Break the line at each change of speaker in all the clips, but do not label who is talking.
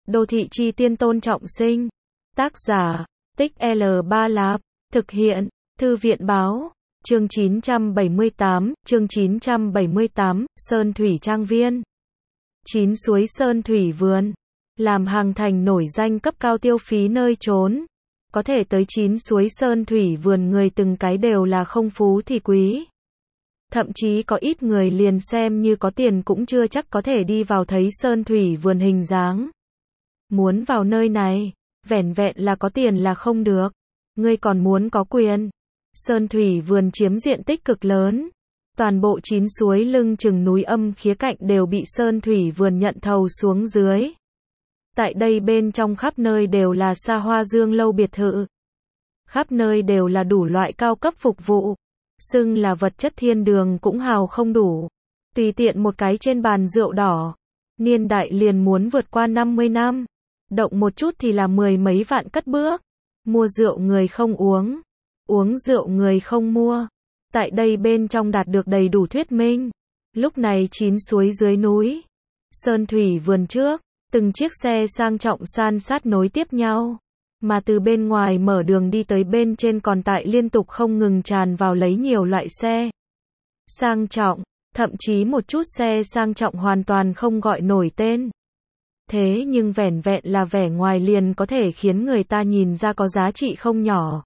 Đô thị chi tiên Tôn Trọng Sinh. Tác giả, Tích L Ba Lạp. Thực hiện, Thư viện Báo. Chương 978, Sơn Thủy Trang Viên. 9 suối Sơn Thủy Vườn. Làm Hàng Thành nổi danh cấp cao tiêu phí nơi trốn. Có thể tới 9 suối Sơn Thủy Vườn người từng cái đều là không phú thì quý. Thậm chí có ít người liền xem như có tiền cũng chưa chắc có thể đi vào thấy Sơn Thủy Vườn hình dáng. Muốn vào nơi này, vẻn vẹn là có tiền là không được. Ngươi còn muốn có quyền. Sơn Thủy Vườn chiếm diện tích cực lớn. Toàn bộ 9 suối lưng chừng núi âm khía cạnh đều bị Sơn Thủy Vườn nhận thầu xuống dưới. Tại đây bên trong khắp nơi đều là xa hoa dương lâu biệt thự. Khắp nơi đều là đủ loại cao cấp phục vụ. Xưng là vật chất thiên đường cũng hào không đủ. Tùy tiện một cái trên bàn rượu đỏ. Niên đại liền muốn vượt qua 50 năm. Động một chút thì là 10 mấy vạn cất bước. Mua rượu người không uống. Uống rượu người không mua. Tại đây bên trong đạt được đầy đủ thuyết minh. Lúc này 9 suối dưới núi. Sơn Thủy Vườn trước. Từng chiếc xe sang trọng san sát nối tiếp nhau. Mà từ bên ngoài mở đường đi tới bên trên còn tại liên tục không ngừng tràn vào lấy nhiều loại xe. Sang trọng, thậm chí một chút xe sang trọng hoàn toàn không gọi nổi tên. Thế nhưng vẻn vẹn là vẻ ngoài liền có thể khiến người ta nhìn ra có giá trị không nhỏ.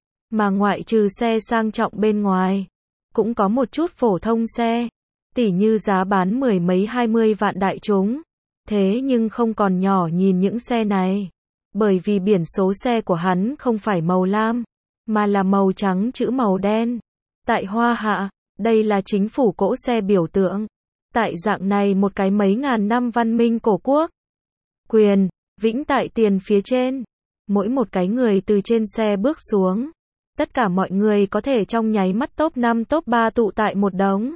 Mà ngoại trừ xe sang trọng bên ngoài, cũng có một chút phổ thông xe, tỉ như giá bán 10 mấy 20 vạn đại chúng. Thế nhưng không còn nhỏ nhìn những xe này. Bởi vì biển số xe của hắn không phải màu lam, mà là màu trắng chữ màu đen. Tại Hoa Hạ, đây là chính phủ cỗ xe biểu tượng. Tại dạng này một cái mấy ngàn năm văn minh cổ quốc. Quyền, vĩnh tại tiền phía trên. Mỗi một cái người từ trên xe bước xuống. Tất cả mọi người có thể trong nháy mắt top 5 top 3 tụ tại một đống.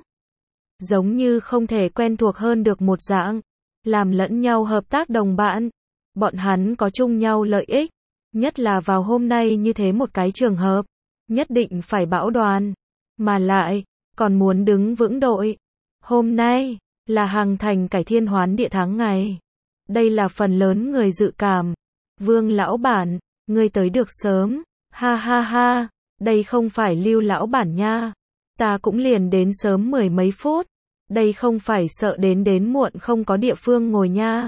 Giống như không thể quen thuộc hơn được một dạng. Làm lẫn nhau hợp tác đồng bạn. Bọn hắn có chung nhau lợi ích. Nhất là vào hôm nay như thế một cái trường hợp. Nhất định phải bão đoàn. Mà lại, còn muốn đứng vững đội. Hôm nay, là Hàng Thành cải thiên hoán địa tháng ngày. Đây là phần lớn người dự cảm. Vương lão bản, ngươi tới được sớm. Ha ha ha, đây không phải Lưu lão bản nha. Ta cũng liền đến sớm 10 mấy phút. Đây không phải sợ đến muộn không có địa phương ngồi nha.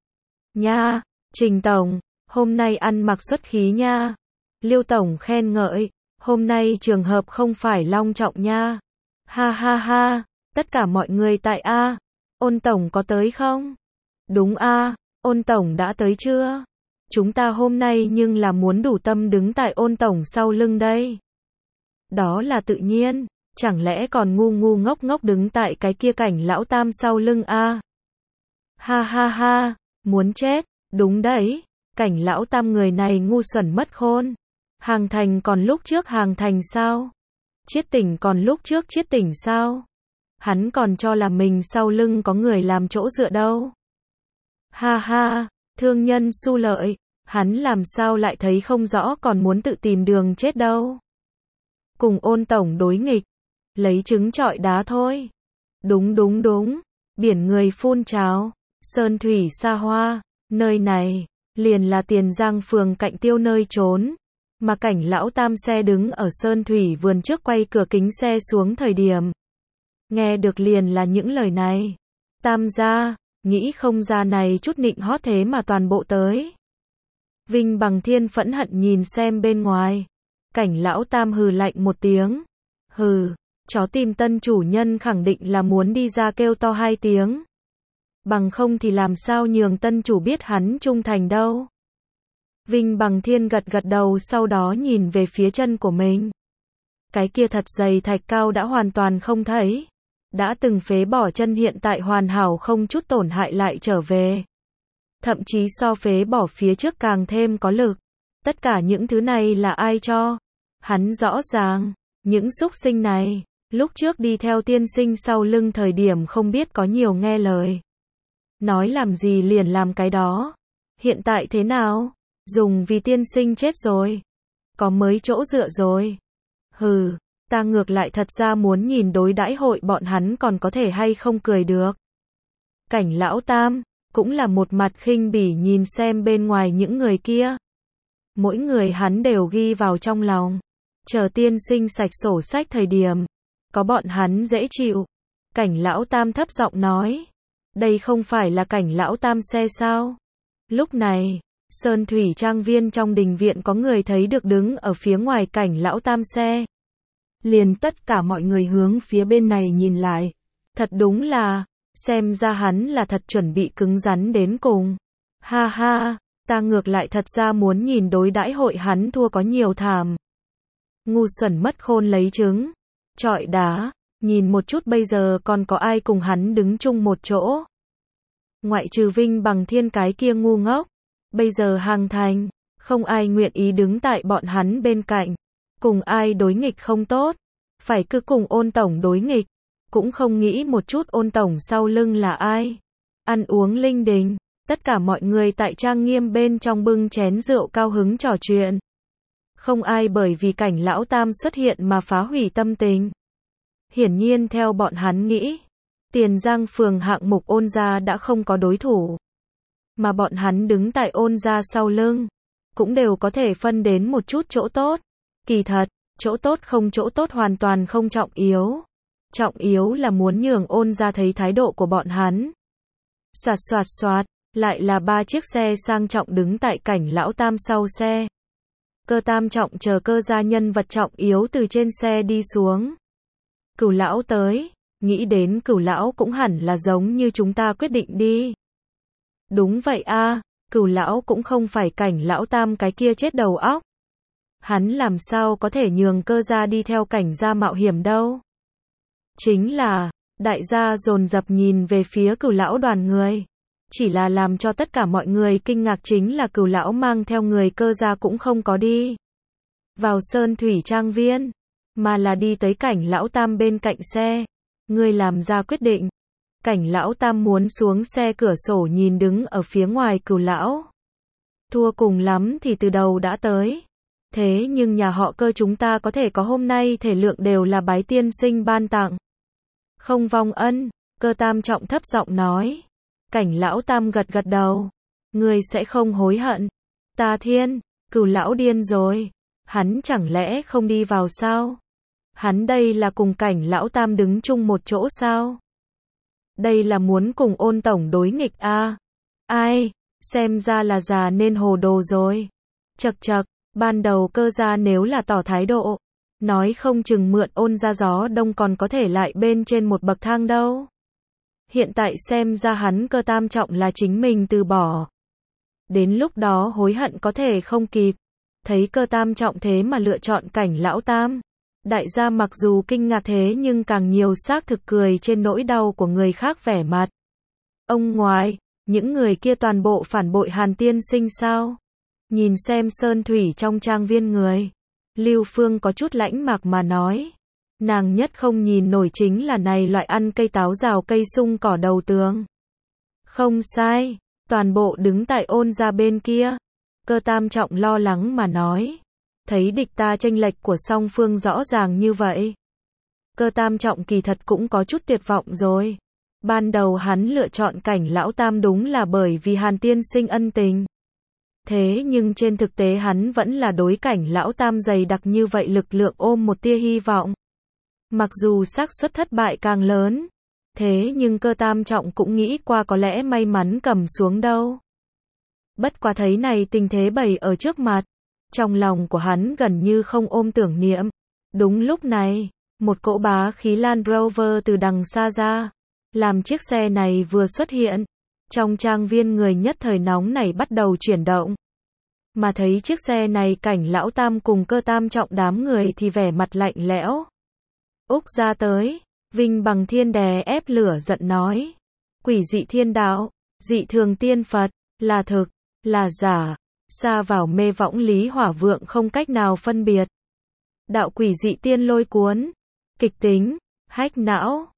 Nha, Trình Tổng, hôm nay ăn mặc xuất khí nha. Lưu Tổng khen ngợi, hôm nay trường hợp không phải long trọng nha. Ha ha ha, tất cả mọi người tại A. Ôn Tổng có tới không? Đúng A, Ôn Tổng đã tới chưa? Chúng ta hôm nay nhưng là muốn đủ tâm đứng tại Ôn Tổng sau lưng đây. Đó là tự nhiên. Chẳng lẽ còn ngu ngốc đứng tại cái kia Cảnh lão tam sau lưng a? Ha ha ha, muốn chết, đúng đấy, Cảnh lão tam người này ngu xuẩn mất khôn. Hàng Thành còn lúc trước Hàng Thành sao? Chiết Tỉnh còn lúc trước Chiết Tỉnh sao? Hắn còn cho là mình sau lưng có người làm chỗ dựa đâu. Ha ha, thương nhân su lợi, hắn làm sao lại thấy không rõ còn muốn tự tìm đường chết đâu. Cùng Ôn Tổng đối nghịch. Lấy trứng trọi đá thôi. Đúng. Biển người phun trào. Sơn thủy xa hoa. Nơi này, liền là Tiền Giang phường cạnh tiêu nơi trốn. Mà Cảnh lão tam xe đứng ở Sơn Thủy Vườn trước quay cửa kính xe xuống thời điểm. Nghe được liền là những lời này. Tam gia, nghĩ không ra này chút nịnh hót thế mà toàn bộ tới. Vinh Bằng Thiên phẫn hận nhìn xem bên ngoài. Cảnh lão tam hừ lạnh một tiếng. Hừ. Chó tìm tân chủ nhân khẳng định là muốn đi ra kêu to 2 tiếng. Bằng không thì làm sao nhường tân chủ biết hắn trung thành đâu. Vinh Bằng Thiên gật đầu sau đó nhìn về phía chân của mình. Cái kia thật dày thạch cao đã hoàn toàn không thấy. Đã từng phế bỏ chân hiện tại hoàn hảo không chút tổn hại lại trở về. Thậm chí so phế bỏ phía trước càng thêm có lực. Tất cả những thứ này là ai cho? Hắn rõ ràng, những súc sinh này. Lúc trước đi theo tiên sinh sau lưng thời điểm không biết có nhiều nghe lời. Nói làm gì liền làm cái đó. Hiện tại thế nào? Dùng vì tiên sinh chết rồi. Có mới chỗ dựa rồi. Hừ, ta ngược lại thật ra muốn nhìn đối đãi hội bọn hắn còn có thể hay không cười được. Cảnh lão tam, cũng là một mặt khinh bỉ nhìn xem bên ngoài những người kia. Mỗi người hắn đều ghi vào trong lòng. Chờ tiên sinh sạch sổ sách thời điểm, có bọn hắn dễ chịu. Cảnh lão tam thấp giọng nói. Đây không phải là cảnh lão tam xe sao? Lúc này, Sơn Thủy Trang Viên trong đình viện có người thấy được đứng ở phía ngoài cảnh lão tam xe. Liền tất cả mọi người hướng phía bên này nhìn lại. Thật đúng là, xem ra hắn là thật chuẩn bị cứng rắn đến cùng. Ha ha, ta ngược lại thật ra muốn nhìn đối đãi hội hắn thua có nhiều thảm. Ngu xuẩn mất khôn lấy trứng, trọi đá, nhìn một chút bây giờ còn có ai cùng hắn đứng chung một chỗ. Ngoại trừ Vinh Bằng Thiên cái kia ngu ngốc, bây giờ Hàng Thành, không ai nguyện ý đứng tại bọn hắn bên cạnh. Cùng ai đối nghịch không tốt, phải cứ cùng Ôn tổng đối nghịch, cũng không nghĩ một chút Ôn tổng sau lưng là ai. Ăn uống linh đình, tất cả mọi người tại trang nghiêm bên trong bưng chén rượu cao hứng trò chuyện. Không ai bởi vì cảnh lão tam xuất hiện mà phá hủy tâm tình. Hiển nhiên theo bọn hắn nghĩ, Tiền Giang phường hạng mục Ôn gia đã không có đối thủ. Mà bọn hắn đứng tại Ôn gia sau lưng, cũng đều có thể phân đến một chút chỗ tốt. Kỳ thật, chỗ tốt không chỗ tốt hoàn toàn không trọng yếu. Trọng yếu là muốn nhường Ôn gia thấy thái độ của bọn hắn. Soạt soạt soạt, lại là 3 chiếc xe sang trọng đứng tại cảnh lão tam sau xe. Cơ tam trọng chờ cơ gia nhân vật trọng yếu từ trên xe đi xuống. Cửu lão tới, nghĩ đến Cửu lão cũng hẳn là giống như chúng ta quyết định đi. Đúng vậy a, Cửu lão cũng không phải cảnh lão tam cái kia chết đầu óc. Hắn làm sao có thể nhường cơ gia đi theo cảnh gia mạo hiểm đâu. Chính là, đại gia dồn dập nhìn về phía Cửu lão đoàn người. Chỉ là làm cho tất cả mọi người kinh ngạc chính là Cửu lão mang theo người cơ gia cũng không có đi vào Sơn Thủy Trang Viên, mà là đi tới cảnh lão tam bên cạnh xe. Người làm ra quyết định. Cảnh lão tam muốn xuống xe cửa sổ nhìn đứng ở phía ngoài Cửu lão. Thua cùng lắm thì từ đầu đã tới. Thế nhưng nhà họ Cơ chúng ta có thể có hôm nay thể lượng đều là bái tiên sinh ban tặng. Không vong ân, Cơ tam trọng thấp giọng nói. Cảnh lão tam gật gật đầu. Người sẽ không hối hận. Ta thiên, Cửu lão điên rồi. Hắn chẳng lẽ không đi vào sao? Hắn đây là cùng cảnh lão tam đứng chung một chỗ sao? Đây là muốn cùng Ôn tổng đối nghịch a. Ai, xem ra là già nên hồ đồ rồi. Chậc chậc, ban đầu Cơ gia nếu là tỏ thái độ, nói không chừng mượn Ôn gia gió đông còn có thể lại bên trên một bậc thang đâu. Hiện tại xem ra hắn Cơ tam trọng là chính mình từ bỏ. Đến lúc đó hối hận có thể không kịp. Thấy Cơ tam trọng thế mà lựa chọn cảnh lão tam. Đại gia mặc dù kinh ngạc thế nhưng càng nhiều xác thực cười trên nỗi đau của người khác vẻ mặt. Ông ngoại, những người kia toàn bộ phản bội Hàn tiên sinh sao? Nhìn xem Sơn Thủy trong trang viên người. Lưu Phương có chút lãnh mạc mà nói. Nàng nhất không nhìn nổi chính là này loại ăn cây táo rào cây sung cỏ đầu tường. Không sai, toàn bộ đứng tại Ôn gia bên kia. Cơ tam trọng lo lắng mà nói. Thấy địch ta chênh lệch của song phương rõ ràng như vậy. Cơ tam trọng kỳ thật cũng có chút tuyệt vọng rồi. Ban đầu hắn lựa chọn cảnh lão tam đúng là bởi vì Hàn tiên sinh ân tình. Thế nhưng trên thực tế hắn vẫn là đối cảnh lão tam dày đặc như vậy lực lượng ôm một tia hy vọng. Mặc dù xác suất thất bại càng lớn, thế nhưng Cơ tam trọng cũng nghĩ qua có lẽ may mắn cầm xuống đâu. Bất quá thấy này tình thế bày ở trước mặt, trong lòng của hắn gần như không ôm tưởng niệm. Đúng lúc này, một cỗ bá khí Land Rover từ đằng xa ra, làm chiếc xe này vừa xuất hiện, trong trang viên người nhất thời nóng này bắt đầu chuyển động. Mà thấy chiếc xe này cảnh lão tam cùng Cơ tam trọng đám người thì vẻ mặt lạnh lẽo. Úc ra tới, Vinh Bằng Thiên đè ép lửa giận nói. Quỷ dị thiên đạo, dị thường tiên Phật, là thực, là giả, xa vào mê võng lý hỏa vượng không cách nào phân biệt. Đạo quỷ dị tiên lôi cuốn, kịch tính, hách não,